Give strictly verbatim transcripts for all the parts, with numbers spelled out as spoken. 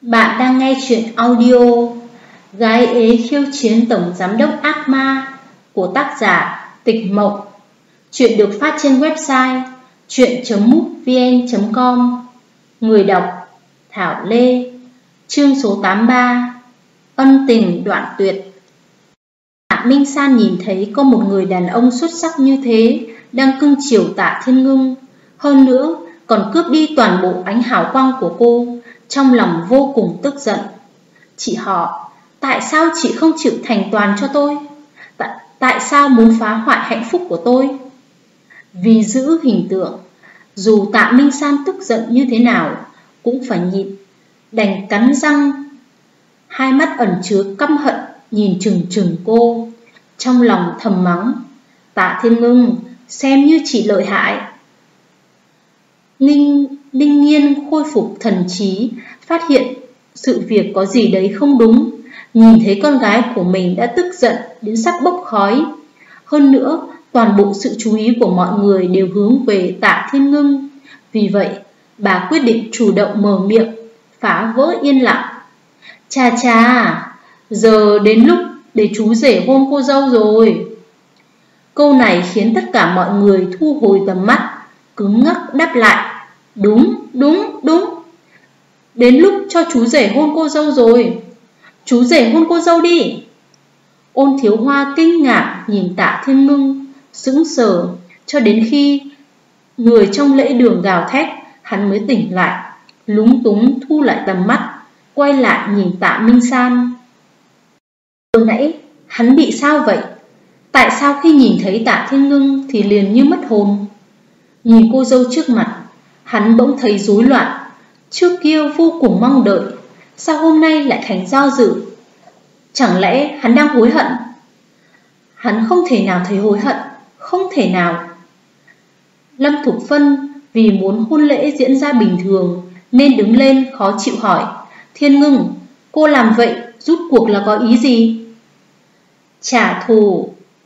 Bạn đang nghe chuyện audio Gái ế khiêu chiến tổng giám đốc ác ma của tác giả Tịch Mộng. Chuyện được phát trên website chuyện chấm mútvn chấm com. Người đọc Thảo Lê. Chương số tám mươi ba. Ân tình đoạn tuyệt. Tạ Minh San nhìn thấy có một người đàn ông xuất sắc như thế đang cưng chiều Tạ Thiên Ngưng, hơn nữa còn cướp đi toàn bộ ánh hào quang của cô, trong lòng vô cùng tức giận. Chị họ, tại sao chị không chịu thành toàn cho tôi? Tại, tại sao muốn phá hoại hạnh phúc của tôi? Vì giữ hình tượng, dù Tạ Minh San tức giận như thế nào cũng phải nhịn, đành cắn răng, hai mắt ẩn chứa căm hận nhìn chừng chừng cô, trong lòng thầm mắng: Tạ Thiên Ngưng, xem như chị lợi hại. Ninh Ninh Nghiên khôi phục thần trí, phát hiện sự việc có gì đấy không đúng. Nhìn thấy con gái của mình đã tức giận đến sắp bốc khói. Hơn nữa, toàn bộ sự chú ý của mọi người đều hướng về Tạ Thiên Ngưng. Vì vậy, bà quyết định chủ động mở miệng, phá vỡ yên lặng. Chà chà, giờ đến lúc để chú rể hôn cô dâu rồi. Câu này khiến tất cả mọi người thu hồi tầm mắt, cứng ngắc đáp lại: Đúng, đúng, đúng. Đến lúc cho chú rể hôn cô dâu rồi. Chú rể hôn cô dâu đi. Ôn Thiếu Hoa kinh ngạc nhìn Tạ Thiên Ngưng, sững sờ cho đến khi người trong lễ đường gào thét, hắn mới tỉnh lại, lúng túng thu lại tầm mắt, quay lại nhìn Tạ Minh San. Vừa nãy hắn bị sao vậy? Tại sao khi nhìn thấy Tạ Thiên Ngưng thì liền như mất hồn? Nhìn cô dâu trước mặt, hắn bỗng thấy rối loạn. Trước kia vô cùng mong đợi, sao hôm nay lại thành do dự? Chẳng lẽ hắn đang hối hận? Hắn không thể nào thấy hối hận, không thể nào. Lâm Thục Phân vì muốn hôn lễ diễn ra bình thường nên đứng lên khó chịu hỏi: Thiên Ngưng, cô làm vậy rút cuộc là có ý gì? Trả thù.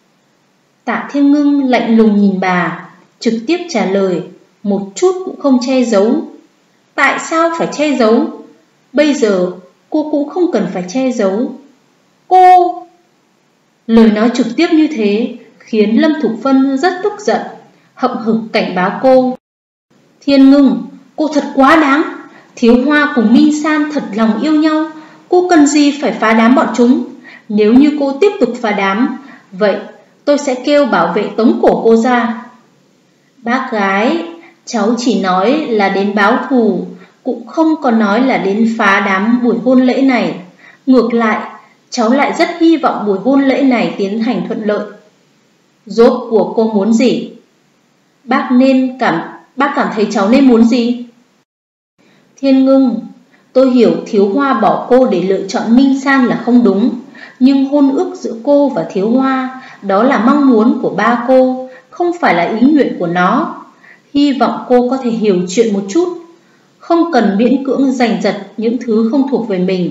Tạ Thiên Ngưng lạnh lùng nhìn bà, trực tiếp trả lời, một chút cũng không che giấu. Tại sao phải che giấu? Bây giờ cô cũng không cần phải che giấu. Cô... Lời nói trực tiếp như thế khiến Lâm Thục Phân rất tức giận, hậm hực cảnh báo cô: Thiên Ngưng, cô thật quá đáng. Thiếu Hoa cùng Minh San thật lòng yêu nhau, cô cần gì phải phá đám bọn chúng? Nếu như cô tiếp tục phá đám, vậy tôi sẽ kêu bảo vệ tống cổ cô ra. Bác gái, cháu chỉ nói là đến báo thù, cũng không có nói là đến phá đám buổi hôn lễ này. Ngược lại, cháu lại rất hy vọng buổi hôn lễ này tiến hành thuận lợi. Rốt cuộc cô muốn gì? Bác nên cảm bác cảm thấy cháu nên muốn gì? Thiên Ngưng, tôi hiểu Thiếu Hoa bỏ cô để lựa chọn Minh San là không đúng, nhưng hôn ước giữa cô và Thiếu Hoa, đó là mong muốn của ba cô, không phải là ý nguyện của nó. Hy vọng cô có thể hiểu chuyện một chút, không cần miễn cưỡng giành giật những thứ không thuộc về mình.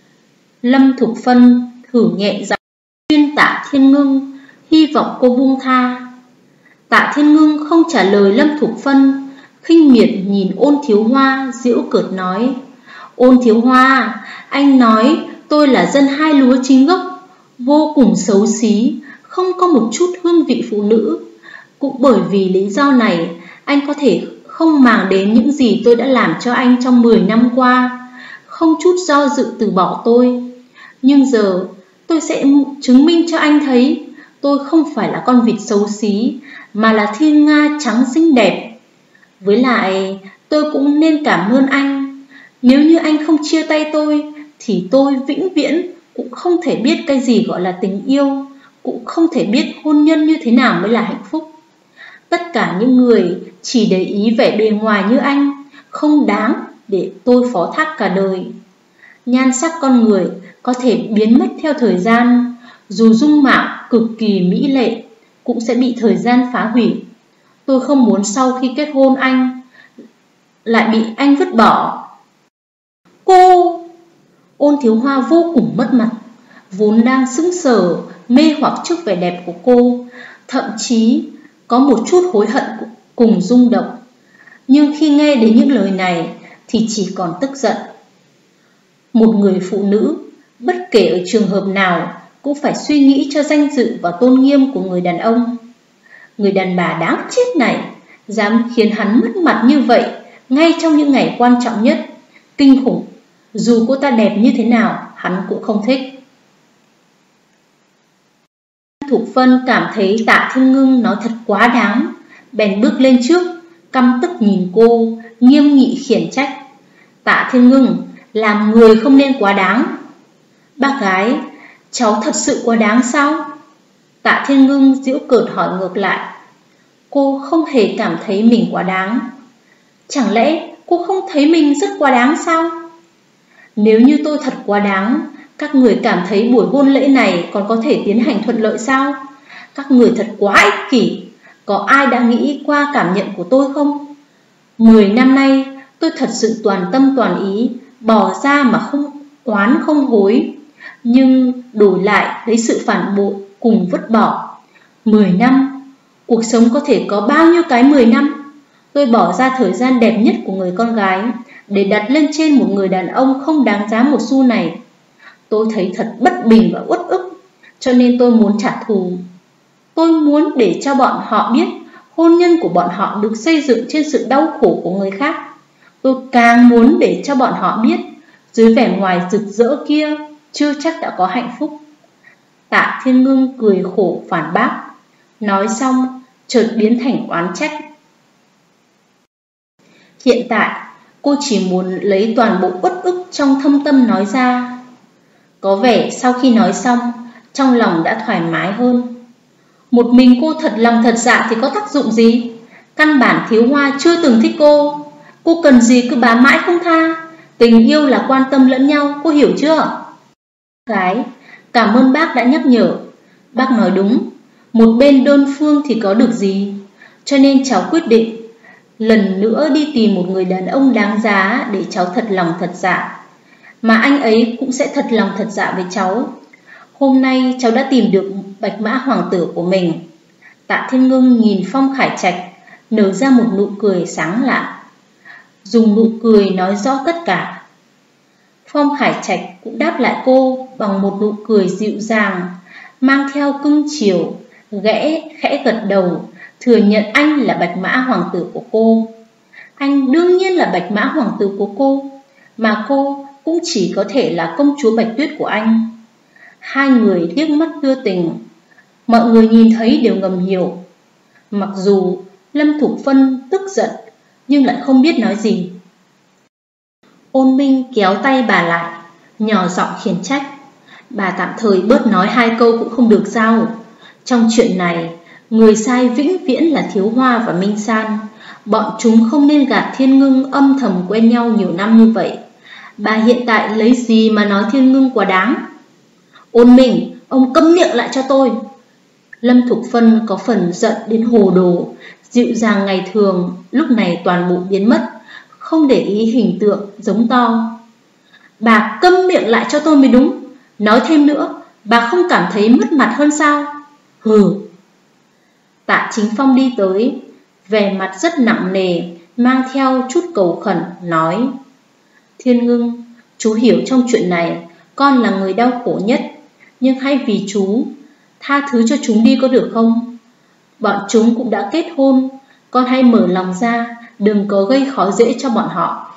Lâm Thục Phân thử nhẹ giọng khuyên Tạ Thiên Ngưng, hy vọng cô buông tha. Tạ Thiên Ngưng không trả lời Lâm Thục Phân, khinh miệt nhìn Ôn Thiếu Hoa, giễu cợt nói: Ôn Thiếu Hoa, anh nói tôi là dân hai lúa chính gốc, vô cùng xấu xí, không có một chút hương vị phụ nữ. Cũng bởi vì lý do này, anh có thể không màng đến những gì tôi đã làm cho anh trong mười năm qua, không chút do dự từ bỏ tôi. Nhưng giờ tôi sẽ chứng minh cho anh thấy tôi không phải là con vịt xấu xí, mà là thiên nga trắng xinh đẹp. Với lại tôi cũng nên cảm ơn anh. Nếu như anh không chia tay tôi thì tôi vĩnh viễn cũng không thể biết cái gì gọi là tình yêu, cũng không thể biết hôn nhân như thế nào mới là hạnh phúc. Tất cả những người chỉ để ý vẻ bề ngoài như anh không đáng để tôi phó thác cả đời. Nhan sắc con người có thể biến mất theo thời gian, dù dung mạo cực kỳ mỹ lệ cũng sẽ bị thời gian phá hủy. Tôi không muốn sau khi kết hôn anh lại bị anh vứt bỏ. Cô... Ôn Thiếu Hoa vô cùng mất mặt, vốn đang sững sờ mê hoặc trước vẻ đẹp của cô, thậm chí có một chút hối hận cùng rung động. Nhưng khi nghe đến những lời này thì chỉ còn tức giận. Một người phụ nữ, bất kể ở trường hợp nào, cũng phải suy nghĩ cho danh dự và tôn nghiêm của người đàn ông. Người đàn bà đáng chết này dám khiến hắn mất mặt như vậy ngay trong những ngày quan trọng nhất. Kinh khủng, dù cô ta đẹp như thế nào, hắn cũng không thích. Thục Phân cảm thấy Tạ Thiên Ngưng nói thật quá đáng, bèn bước lên trước, căm tức nhìn cô, nghiêm nghị khiển trách. Tạ Thiên Ngưng, làm người không nên quá đáng. Bác gái, cháu thật sự quá đáng sao? Tạ Thiên Ngưng giễu cợt hỏi ngược lại. Cô không hề cảm thấy mình quá đáng. Chẳng lẽ cô không thấy mình rất quá đáng sao? Nếu như tôi thật quá đáng, các người cảm thấy buổi hôn lễ này còn có thể tiến hành thuận lợi sao? Các người thật quá ích kỷ. Có ai đã nghĩ qua cảm nhận của tôi không? Mười năm nay tôi thật sự toàn tâm toàn ý, bỏ ra mà không oán không hối, nhưng đổi lại lấy sự phản bội cùng vứt bỏ. Mười năm, cuộc sống có thể có bao nhiêu cái mười năm? Tôi bỏ ra thời gian đẹp nhất của người con gái để đặt lên trên một người đàn ông không đáng giá một xu này. Tôi thấy thật bất bình và uất ức, cho nên tôi muốn trả thù. Tôi muốn để cho bọn họ biết hôn nhân của bọn họ được xây dựng trên sự đau khổ của người khác. Tôi càng muốn để cho bọn họ biết dưới vẻ ngoài rực rỡ kia chưa chắc đã có hạnh phúc. Tạ Thiên Ngưng cười khổ phản bác, nói xong chợt biến thành oán trách. Hiện tại cô chỉ muốn lấy toàn bộ uất ức trong thâm tâm nói ra. Có vẻ sau khi nói xong, trong lòng đã thoải mái hơn. Một mình cô thật lòng thật dạ thì có tác dụng gì? Căn bản Thiếu Hoa chưa từng thích cô. Cô cần gì cứ bám mãi không tha. Tình yêu là quan tâm lẫn nhau, cô hiểu chưa? Gái, cảm ơn bác đã nhắc nhở. Bác nói đúng, một bên đơn phương thì có được gì. Cho nên cháu quyết định lần nữa đi tìm một người đàn ông đáng giá để cháu thật lòng thật dạ. Mà anh ấy cũng sẽ thật lòng thật dạ với cháu. Hôm nay cháu đã tìm được Bạch Mã Hoàng tử của mình. Tạ Thiên Ngưng nhìn Phong Khải Trạch, nở ra một nụ cười sáng lạ, dùng nụ cười nói rõ tất cả. Phong Khải Trạch cũng đáp lại cô bằng một nụ cười dịu dàng, mang theo cưng chiều, ghẽ khẽ gật đầu, thừa nhận anh là Bạch Mã Hoàng tử của cô. Anh đương nhiên là Bạch Mã Hoàng tử của cô, mà cô cũng chỉ có thể là công chúa Bạch Tuyết của anh. Hai người liếc mắt đưa tình, mọi người nhìn thấy đều ngầm hiểu. Mặc dù Lâm Thục Phân tức giận, nhưng lại không biết nói gì. Ôn Minh kéo tay bà lại, nhỏ giọng khiển trách. Bà tạm thời bớt nói hai câu cũng không được sao? Trong chuyện này, người sai vĩnh viễn là Thiếu Hoa và Minh San. Bọn chúng không nên gạt Thiên Ngưng âm thầm quen nhau nhiều năm như vậy. Bà hiện tại lấy gì mà nói Thiên Ngưng quá đáng? Ôn Minh, ông câm miệng lại cho tôi. Lâm Thục Phân có phần giận đến hồ đồ, dịu dàng ngày thường lúc này toàn bộ biến mất, không để ý hình tượng giống to. Bà câm miệng lại cho tôi mới đúng. Nói thêm nữa, bà không cảm thấy mất mặt hơn sao? Hừ. Tạ Chính Phong đi tới, vẻ mặt rất nặng nề, mang theo chút cầu khẩn, nói: Thiên Ngưng, chú hiểu trong chuyện này con là người đau khổ nhất, nhưng hãy vì chú tha thứ cho chúng đi có được không? Bọn chúng cũng đã kết hôn, con hãy mở lòng ra, đừng có gây khó dễ cho bọn họ.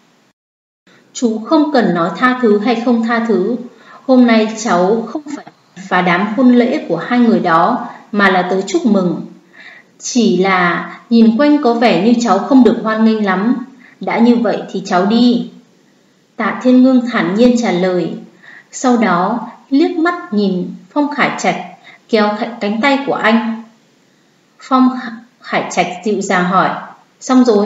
Chú không cần nói tha thứ hay không tha thứ. Hôm nay cháu không phải phá đám hôn lễ của hai người đó, mà là tới chúc mừng. Chỉ là nhìn quanh có vẻ như cháu không được hoan nghênh lắm. Đã như vậy thì cháu đi. Tạ Thiên Ngưng thản nhiên trả lời. Sau đó liếc mắt nhìn Phong Khải Trạch, kéo cánh tay của anh. Phong Khải Trạch dịu dàng hỏi: Xong rồi?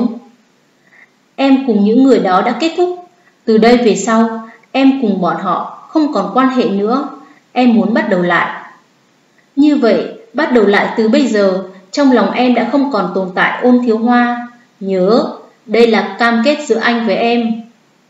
Em cùng những người đó đã kết thúc. Từ đây về sau em cùng bọn họ không còn quan hệ nữa. Em muốn bắt đầu lại. Như vậy bắt đầu lại từ bây giờ, trong lòng em đã không còn tồn tại Ôn Thiếu Hoa. Nhớ, đây là cam kết giữa anh với em.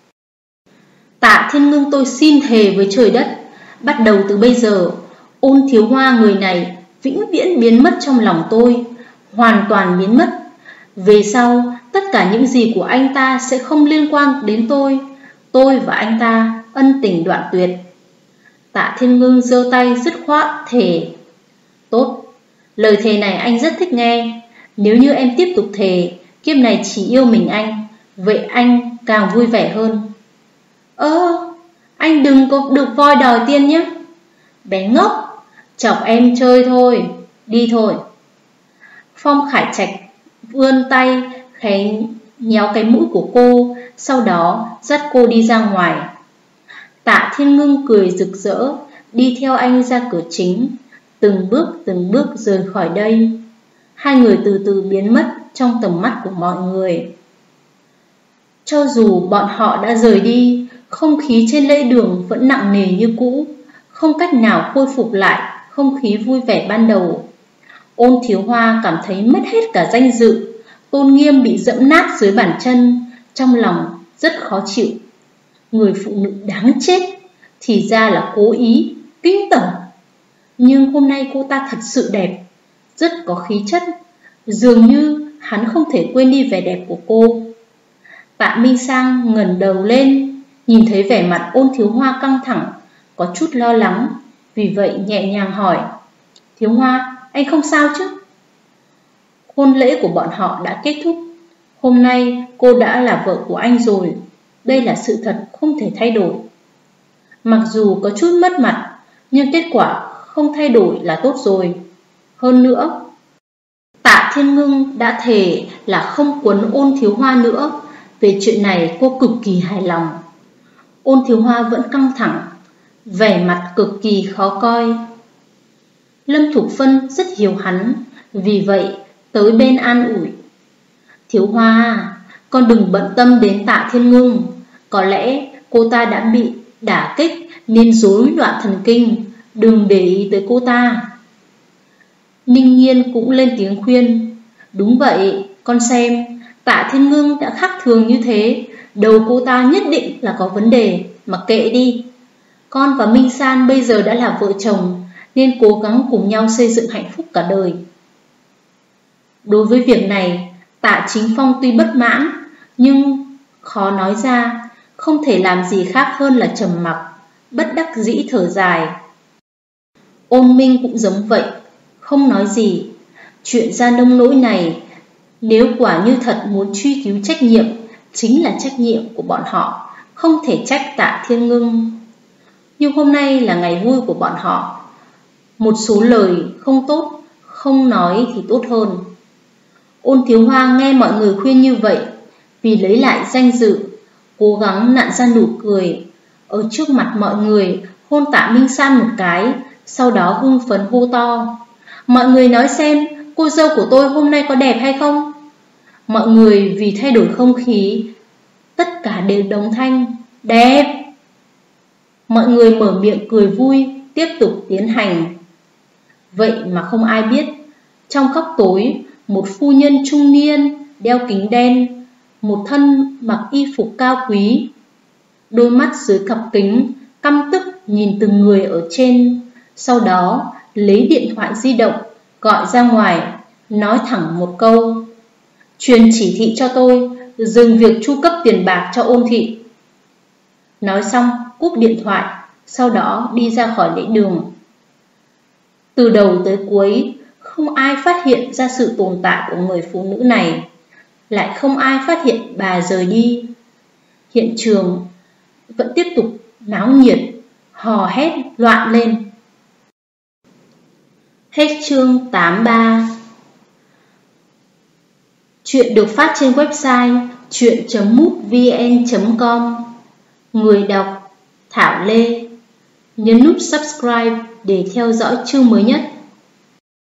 Tạ Thiên Ngưng, tôi xin thề với trời đất, bắt đầu từ bây giờ, Ôn Thiếu Hoa người này vĩnh viễn biến mất trong lòng tôi, hoàn toàn biến mất. Về sau, tất cả những gì của anh ta sẽ không liên quan đến tôi. Tôi và anh ta ân tình đoạn tuyệt. Tạ Thiên Ngưng giơ tay dứt khoát thề. Tốt, lời thề này anh rất thích nghe. Nếu như em tiếp tục thề kiếp này chỉ yêu mình anh, vậy anh càng vui vẻ hơn. Ơ, anh đừng có được voi đòi tiên nhé. Bé ngốc, chọc em chơi thôi, đi thôi. Phong Khải Trạch vươn tay khẽ nhéo cái mũi của cô, sau đó dắt cô đi ra ngoài. Tạ Thiên Ngưng cười rực rỡ, đi theo anh ra cửa chính, từng bước từng bước rời khỏi đây. Hai người từ từ biến mất trong tầm mắt của mọi người. Cho dù bọn họ đã rời đi, không khí trên lễ đường vẫn nặng nề như cũ, không cách nào khôi phục lại không khí vui vẻ ban đầu. Ôn Thiếu Hoa cảm thấy mất hết cả danh dự, tôn nghiêm bị dẫm nát dưới bàn chân, trong lòng rất khó chịu. Người phụ nữ đáng chết, thì ra là cố ý, kinh tởm. Nhưng hôm nay cô ta thật sự đẹp, rất có khí chất, dường như hắn không thể quên đi vẻ đẹp của cô. Tạ Minh Sang ngẩng đầu lên, nhìn thấy vẻ mặt Ôn Thiếu Hoa căng thẳng, có chút lo lắng, vì vậy nhẹ nhàng hỏi: Thiếu Hoa, anh không sao chứ? Hôn lễ của bọn họ đã kết thúc. Hôm nay cô đã là vợ của anh rồi. Đây là sự thật không thể thay đổi. Mặc dù có chút mất mặt, nhưng kết quả không thay đổi là tốt rồi. Hơn nữa, Tạ Thiên Ngưng đã thề là không quấn Ôn Thiếu Hoa nữa. Về chuyện này cô cực kỳ hài lòng. Ôn Thiếu Hoa vẫn căng thẳng, vẻ mặt cực kỳ khó coi. Lâm Thục Phân rất hiểu hắn, vì vậy tới bên an ủi: Thiếu Hoa, con đừng bận tâm đến Tạ Thiên Ngưng. Có lẽ cô ta đã bị đả kích nên rối loạn thần kinh, đừng để ý tới cô ta. Ninh Nhiên cũng lên tiếng khuyên: Đúng vậy, con xem, Tạ Thiên Ngưng đã khác thường như thế, đầu cô ta nhất định là có vấn đề, mặc kệ đi. Con và Minh San bây giờ đã là vợ chồng, nên cố gắng cùng nhau xây dựng hạnh phúc cả đời. Đối với việc này, Tạ Chính Phong tuy bất mãn, nhưng khó nói ra, không thể làm gì khác hơn là trầm mặc, bất đắc dĩ thở dài. Ôn Minh cũng giống vậy, không nói gì. Chuyện ra nông nỗi này, nếu quả như thật muốn truy cứu trách nhiệm, chính là trách nhiệm của bọn họ, không thể trách Tạ Thiên Ngưng. Nhưng hôm nay là ngày vui của bọn họ, một số lời không tốt, không nói thì tốt hơn. Ôn Thiếu Hoa nghe mọi người khuyên như vậy, vì lấy lại danh dự, cố gắng nặn ra nụ cười, ở trước mặt mọi người hôn Tạ Minh San một cái, sau đó hưng phấn hô to: Mọi người nói xem, cô dâu của tôi hôm nay có đẹp hay không? Mọi người vì thay đổi không khí, tất cả đều đồng thanh: Đẹp! Mọi người mở miệng cười vui, tiếp tục tiến hành. Vậy mà không ai biết, trong góc tối, một phu nhân trung niên, đeo kính đen, một thân mặc y phục cao quý, đôi mắt dưới cặp kính căm tức nhìn từng người ở trên, sau đó lấy điện thoại di động gọi ra ngoài, nói thẳng một câu: Truyền chỉ thị cho tôi dừng việc chu cấp tiền bạc cho Ôn thị. Nói xong cúp điện thoại, sau đó đi ra khỏi lễ đường. Từ đầu tới cuối, không ai phát hiện ra sự tồn tại của người phụ nữ này, lại không ai phát hiện bà rời đi. Hiện trường vẫn tiếp tục náo nhiệt, hò hét loạn lên. Hết chương tám mươi ba. Chuyện được phát trên website chuyện chấm mútvn chấm com. Người đọc Thảo Lê. Nhấn nút subscribe để theo dõi chương mới nhất.